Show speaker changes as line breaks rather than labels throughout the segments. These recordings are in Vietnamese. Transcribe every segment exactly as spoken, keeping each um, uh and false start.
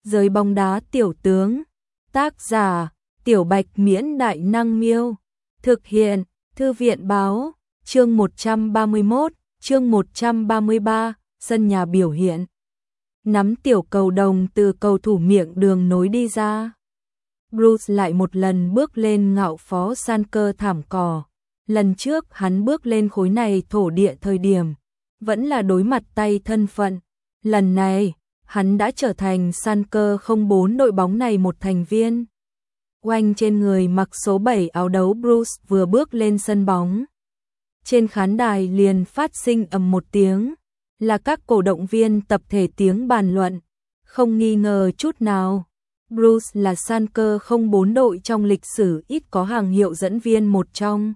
Giới bóng đá tiểu tướng. Tác giả: Tiểu Bạch Miễn Đại Năng Miêu. Thực hiện: Thư viện báo. Chương một trăm ba mươi mốt, chương một trăm ba mươi ba, sân nhà biểu hiện. Nắm tiểu cầu đồng từ cầu thủ miệng đường nối đi ra. Bruce lại một lần bước lên ngạo phó san cơ thảm cỏ. Lần trước hắn bước lên khối này thổ địa thời điểm, vẫn là đối mặt tay thân phận. Lần này, hắn đã trở thành san cơ không bốn đội bóng này một thành viên. Oanh trên người mặc số bảy áo đấu Bruce vừa bước lên sân bóng. Trên khán đài liền phát sinh ầm một tiếng, là các cổ động viên tập thể tiếng bàn luận, không nghi ngờ chút nào. Bruce là san cơ không bốn đội trong lịch sử ít có hàng hiệu dẫn viên một trong.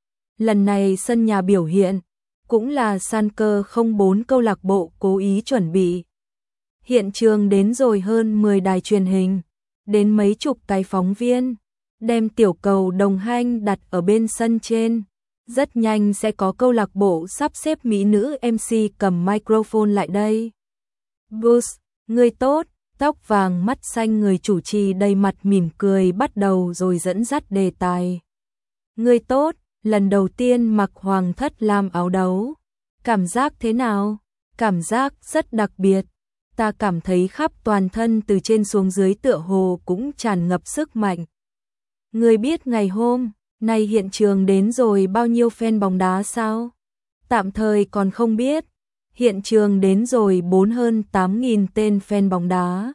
Lần này sân nhà biểu hiện, cũng là san cơ không bốn câu lạc bộ cố ý chuẩn bị. Hiện trường đến rồi hơn mười đài truyền hình, đến mấy chục cái phóng viên, đem tiểu cầu đồng hành đặt ở bên sân trên. Rất nhanh sẽ có câu lạc bộ sắp xếp mỹ nữ em xê cầm microphone lại đây. Bruce, người tốt, tóc vàng mắt xanh người chủ trì đầy mặt mỉm cười bắt đầu rồi dẫn dắt đề tài. Người tốt, lần đầu tiên mặc hoàng thất lam áo đấu. Cảm giác thế nào? Cảm giác rất đặc biệt. Ta cảm thấy khắp toàn thân từ trên xuống dưới tựa hồ cũng tràn ngập sức mạnh. Người biết ngày hôm nay hiện trường đến rồi bao nhiêu fan bóng đá sao? Tạm thời còn không biết. Hiện trường đến rồi bốn hơn tám nghìn tên fan bóng đá.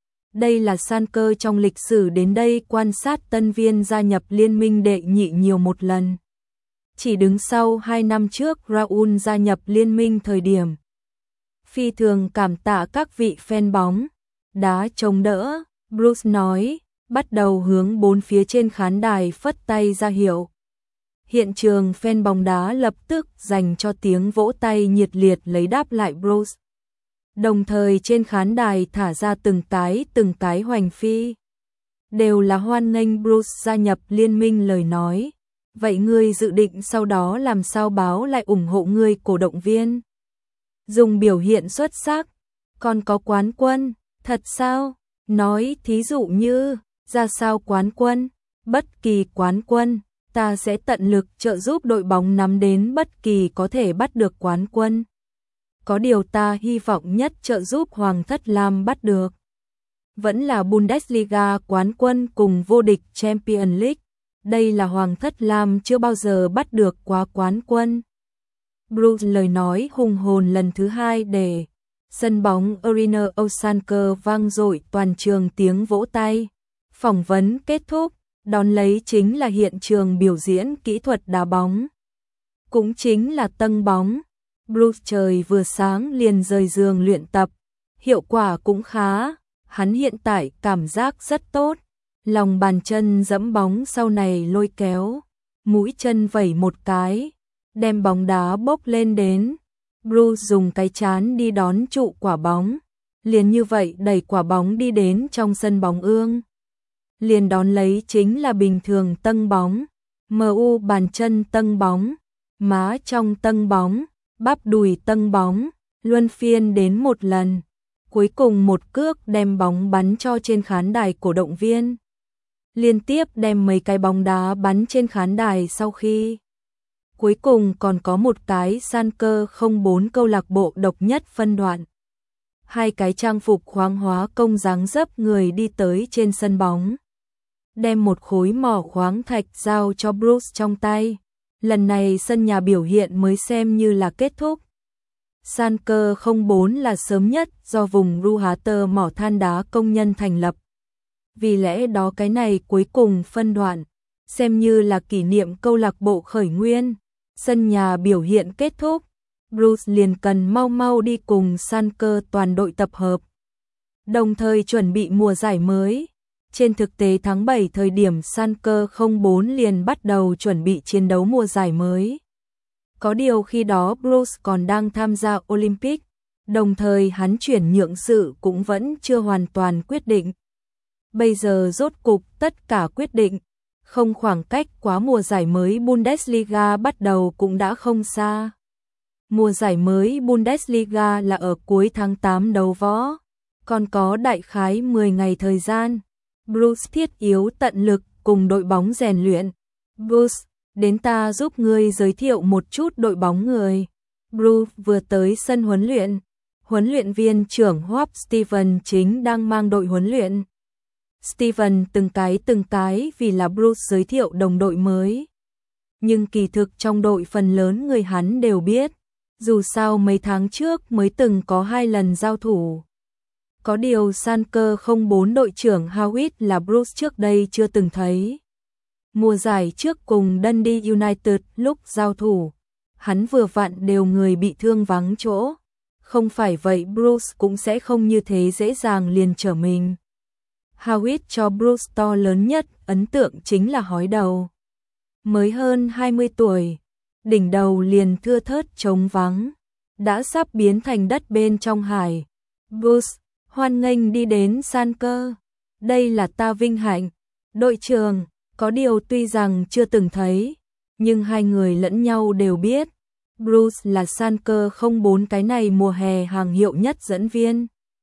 Đây là san cơ trong lịch sử đến đây quan sát tân viên gia nhập liên minh đệ nhị nhiều một lần. Chỉ đứng sau hai năm trước Raul gia nhập liên minh thời điểm. Phi thường cảm tạ các vị fan bóng đá chống đỡ, Bruce nói, bắt đầu hướng bốn phía trên khán đài phất tay ra hiệu. Hiện trường fan bóng đá lập tức dành cho tiếng vỗ tay nhiệt liệt lấy đáp lại Bruce. Đồng thời trên khán đài thả ra từng cái từng cái hoành phi. Đều là hoan nghênh Bruce gia nhập liên minh lời nói. Vậy ngươi dự định sau đó làm sao báo lại ủng hộ ngươi cổ động viên? Dùng biểu hiện xuất sắc, còn có quán quân, thật sao? Nói thí dụ như, ra sao quán quân? Bất kỳ quán quân, ta sẽ tận lực trợ giúp đội bóng nắm đến bất kỳ có thể bắt được quán quân. Có điều ta hy vọng nhất trợ giúp Hoàng thất Lam bắt được. Vẫn là Bundesliga quán quân cùng vô địch Champions League. Đây là Hoàng thất Lam chưa bao giờ bắt được quá quán quân. Bruce lời nói hùng hồn lần thứ hai để sân bóng Arena Osanker vang dội toàn trường tiếng vỗ tay. Phỏng vấn kết thúc, đón lấy chính là hiện trường biểu diễn kỹ thuật đá bóng. Cũng chính là tâng bóng. Bruce trời vừa sáng liền rời giường luyện tập. Hiệu quả cũng khá, hắn hiện tại cảm giác rất tốt. Lòng bàn chân dẫm bóng sau này lôi kéo, mũi chân vẩy một cái, đem bóng đá bốc lên đến. Bruce dùng cái chán đi đón trụ quả bóng, liền như vậy đẩy quả bóng đi đến trong sân bóng ương. Liền đón lấy chính là bình thường tâng bóng, em u bàn chân tâng bóng, má trong tâng bóng, bắp đùi tâng bóng, luân phiên đến một lần. Cuối cùng một cước đem bóng bắn cho trên khán đài cổ động viên. Liên tiếp đem mấy cái bóng đá bắn trên khán đài sau khi. Cuối cùng còn có một cái san cơ không bốn câu lạc bộ độc nhất phân đoạn. Hai cái trang phục khoáng hóa công dáng dấp người đi tới trên sân bóng. Đem một khối mỏ khoáng thạch giao cho Bruce trong tay. Lần này sân nhà biểu hiện mới xem như là kết thúc. San cơ không bốn là sớm nhất do vùng Ruhrter mỏ than đá công nhân thành lập. Vì lẽ đó cái này cuối cùng phân đoạn, xem như là kỷ niệm câu lạc bộ khởi nguyên. Sân nhà biểu hiện kết thúc, Bruce liền cần mau mau đi cùng san cơ toàn đội tập hợp. Đồng thời chuẩn bị mùa giải mới. Trên thực tế tháng bảy thời điểm san cơ không bốn liền bắt đầu chuẩn bị chiến đấu mùa giải mới. Có điều khi đó Bruce còn đang tham gia Olympic, đồng thời hắn chuyển nhượng sự cũng vẫn chưa hoàn toàn quyết định. Bây giờ rốt cục tất cả quyết định, không khoảng cách quá mùa giải mới Bundesliga bắt đầu cũng đã không xa. Mùa giải mới Bundesliga là ở cuối tháng tám đấu võ, còn có đại khái mười ngày thời gian. Bruce thiết yếu tận lực cùng đội bóng rèn luyện. Bruce, đến ta giúp ngươi giới thiệu một chút đội bóng người. Bruce vừa tới sân huấn luyện. Huấn luyện viên trưởng Hope Steven chính đang mang đội huấn luyện. Steven từng cái từng cái vì là Bruce giới thiệu đồng đội mới. Nhưng kỳ thực trong đội phần lớn người hắn đều biết. Dù sao mấy tháng trước mới từng có hai lần giao thủ. Có điều Schalke không bốn đội trưởng Howitt là Bruce trước đây chưa từng thấy. Mùa giải trước cùng Dundee United lúc giao thủ, hắn vừa vặn đều người bị thương vắng chỗ. Không phải vậy Bruce cũng sẽ không như thế dễ dàng liền trở mình. Howitt cho Bruce to lớn nhất ấn tượng chính là hói đầu. Mới hơn hai mươi tuổi, đỉnh đầu liền thưa thớt trống vắng, đã sắp biến thành đất bên trong hải. Bruce, hoan nghênh đi đến Schalke. Đây là ta vinh hạnh. Đội trưởng, có điều tuy rằng chưa từng thấy, nhưng hai người lẫn nhau đều biết. Bruce là Schalke không bốn cái này mùa hè hàng hiệu nhất dẫn viên.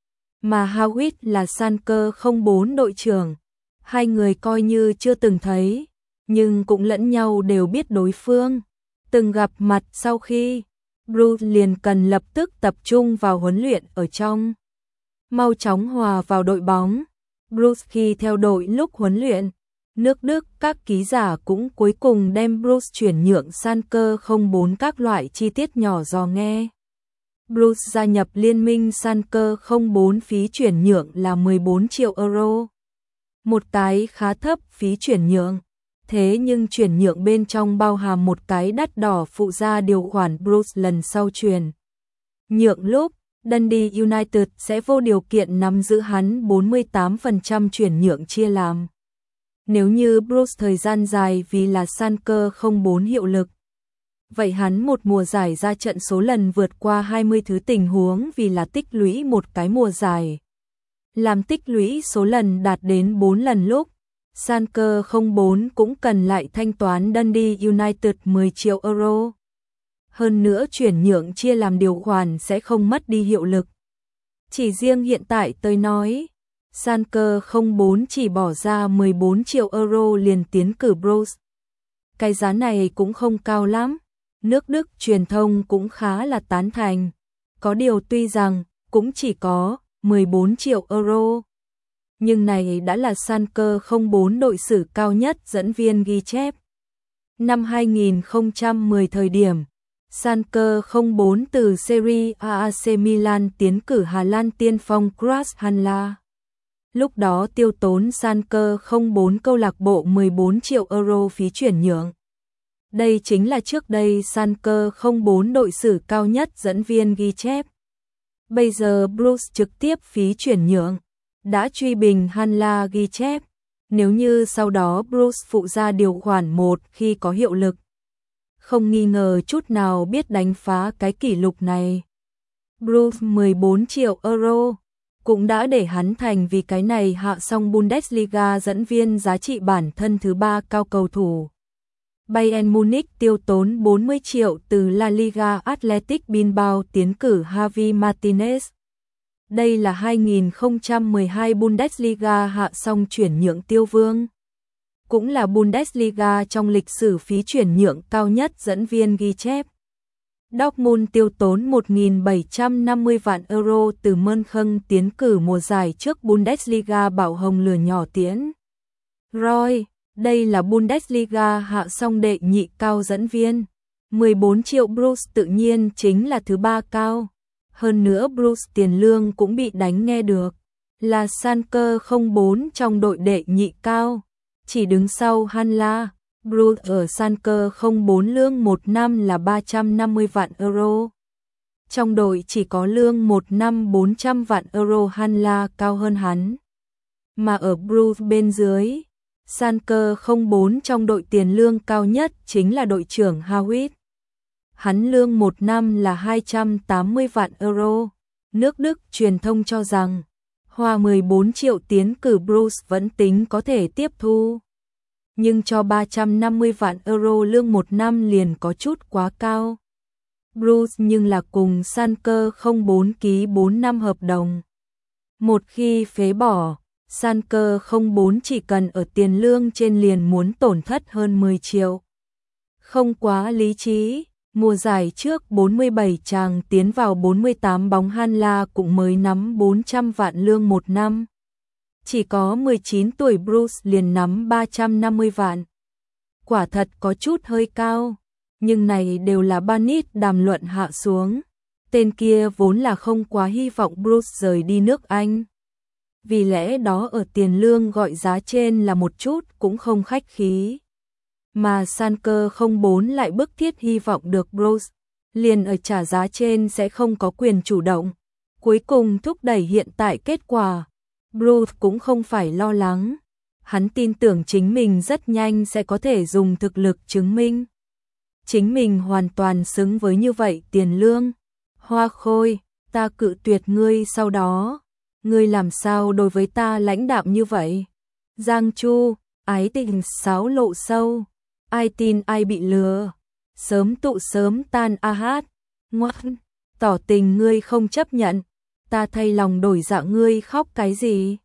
Mà Howitt là Schalke không bốn đội trưởng. Hai người coi như chưa từng thấy, nhưng cũng lẫn nhau đều biết đối phương. Từng gặp mặt sau khi, Bruce liền cần lập tức tập trung vào huấn luyện ở trong. Mau chóng hòa vào đội bóng. Bruce khi theo đội lúc huấn luyện, nước Đức các ký giả cũng cuối cùng đem Bruce chuyển nhượng Schalke không bốn các loại chi tiết nhỏ dò nghe. Bruce gia nhập liên minh Schalke không bốn phí chuyển nhượng là mười bốn triệu euro. Một cái khá thấp phí chuyển nhượng. Thế nhưng chuyển nhượng bên trong bao hàm một cái đắt đỏ phụ gia điều khoản Bruce lần sau chuyển nhượng lúc Dundee United sẽ vô điều kiện nắm giữ hắn bốn mươi tám phần trăm chuyển nhượng chia làm. Nếu như Bruce thời gian dài vì là Schalke không bốn hiệu lực, vậy hắn một mùa giải ra trận số lần vượt qua hai mươi thứ tình huống vì là tích lũy một cái mùa giải. Làm tích lũy số lần đạt đến bốn lần lúc, Schalke không bốn cũng cần lại thanh toán Dundee United mười triệu euro. Hơn nữa chuyển nhượng chia làm điều khoản sẽ không mất đi hiệu lực. Chỉ riêng hiện tại tôi nói, Schalke không bốn chỉ bỏ ra mười bốn triệu euro liền tiến cử Bruce. Cái giá này cũng không cao lắm, nước Đức truyền thông cũng khá là tán thành. Có điều tuy rằng cũng chỉ có mười bốn triệu euro, nhưng này đã là Schalke không bốn đội sử cao nhất dẫn viên ghi chép. Năm hai nghìn không trăm mười thời điểm, Schalke không bốn từ Serie A a xê Milan tiến cử Hà Lan tiên phong Kras Hanla. Lúc đó tiêu tốn Schalke không bốn câu lạc bộ mười bốn triệu euro phí chuyển nhượng. Đây chính là trước đây Schalke không bốn đội sử cao nhất dẫn viên ghi chép. Bây giờ Bruce trực tiếp phí chuyển nhượng đã truy bình Hanla ghi chép. Nếu như sau đó Bruce phụ ra điều khoản một khi có hiệu lực, không nghi ngờ chút nào biết đánh phá cái kỷ lục này. Bruce mười bốn triệu euro cũng đã để hắn thành vì cái này hạ xong Bundesliga dẫn viên giá trị bản thân thứ ba cao cầu thủ. Bayern Munich tiêu tốn bốn mươi triệu từ La Liga Athletic Bilbao tiến cử Javi Martinez. Đây là hai nghìn không trăm mười hai Bundesliga hạ xong chuyển nhượng tiêu vương. Cũng là Bundesliga trong lịch sử phí chuyển nhượng cao nhất dẫn viên ghi chép. Dortmund tiêu tốn một nghìn bảy trăm năm mươi vạn euro từ Mönchen tiến cử mùa giải trước Bundesliga bảo hồng lửa nhỏ tiến. Roy, đây là Bundesliga hạ xong đệ nhị cao dẫn viên. mười bốn triệu Bruce tự nhiên chính là thứ ba cao. Hơn nữa Bruce tiền lương cũng bị đánh nghe được. Là Schalke không bốn trong đội đệ nhị cao. Chỉ đứng sau Hanla, Bruce ở Schalke không bốn lương một năm là ba trăm năm mươi vạn euro. Trong đội chỉ có lương một năm bốn trăm vạn euro Hanla cao hơn hắn. Mà ở Bruce bên dưới, Schalke không bốn trong đội tiền lương cao nhất chính là đội trưởng Howitt. Hắn lương một năm là hai trăm tám mươi vạn euro. Nước Đức truyền thông cho rằng, hoa mười bốn triệu tiến cử Bruce vẫn tính có thể tiếp thu. Nhưng cho ba trăm năm mươi vạn euro lương một năm liền có chút quá cao. Bruce nhưng là cùng Schalke không bốn ký bốn năm hợp đồng. Một khi phế bỏ, San cơ không bốn chỉ cần ở tiền lương trên liền muốn tổn thất hơn mười triệu. Không quá lý trí, mùa giải trước bốn mươi bảy chàng tiến vào bốn mươi tám bóng Hanla cũng mới nắm bốn trăm vạn lương một năm. Chỉ có mười chín tuổi Bruce liền nắm ba trăm năm mươi vạn. Quả thật có chút hơi cao, nhưng này đều là Barnett đàm luận hạ xuống. Tên kia vốn là không quá hy vọng Bruce rời đi nước Anh. Vì lẽ đó ở tiền lương gọi giá trên là một chút cũng không khách khí. Mà San cơ không bốn lại bức thiết hy vọng được Bruce, liền ở trả giá trên sẽ không có quyền chủ động. Cuối cùng thúc đẩy hiện tại kết quả, Bruce cũng không phải lo lắng. Hắn tin tưởng chính mình rất nhanh sẽ có thể dùng thực lực chứng minh. Chính mình hoàn toàn xứng với như vậy tiền lương. Hoa Khôi, ta cự tuyệt ngươi sau đó. Ngươi làm sao đối với ta lãnh đạm như vậy? Giang Chu, ái tình sáo lộ sâu. Ai tin ai bị lừa. Sớm tụ sớm tan a hát. Ngoan, tỏ tình ngươi không chấp nhận. Ta thay lòng đổi dạ ngươi khóc cái gì?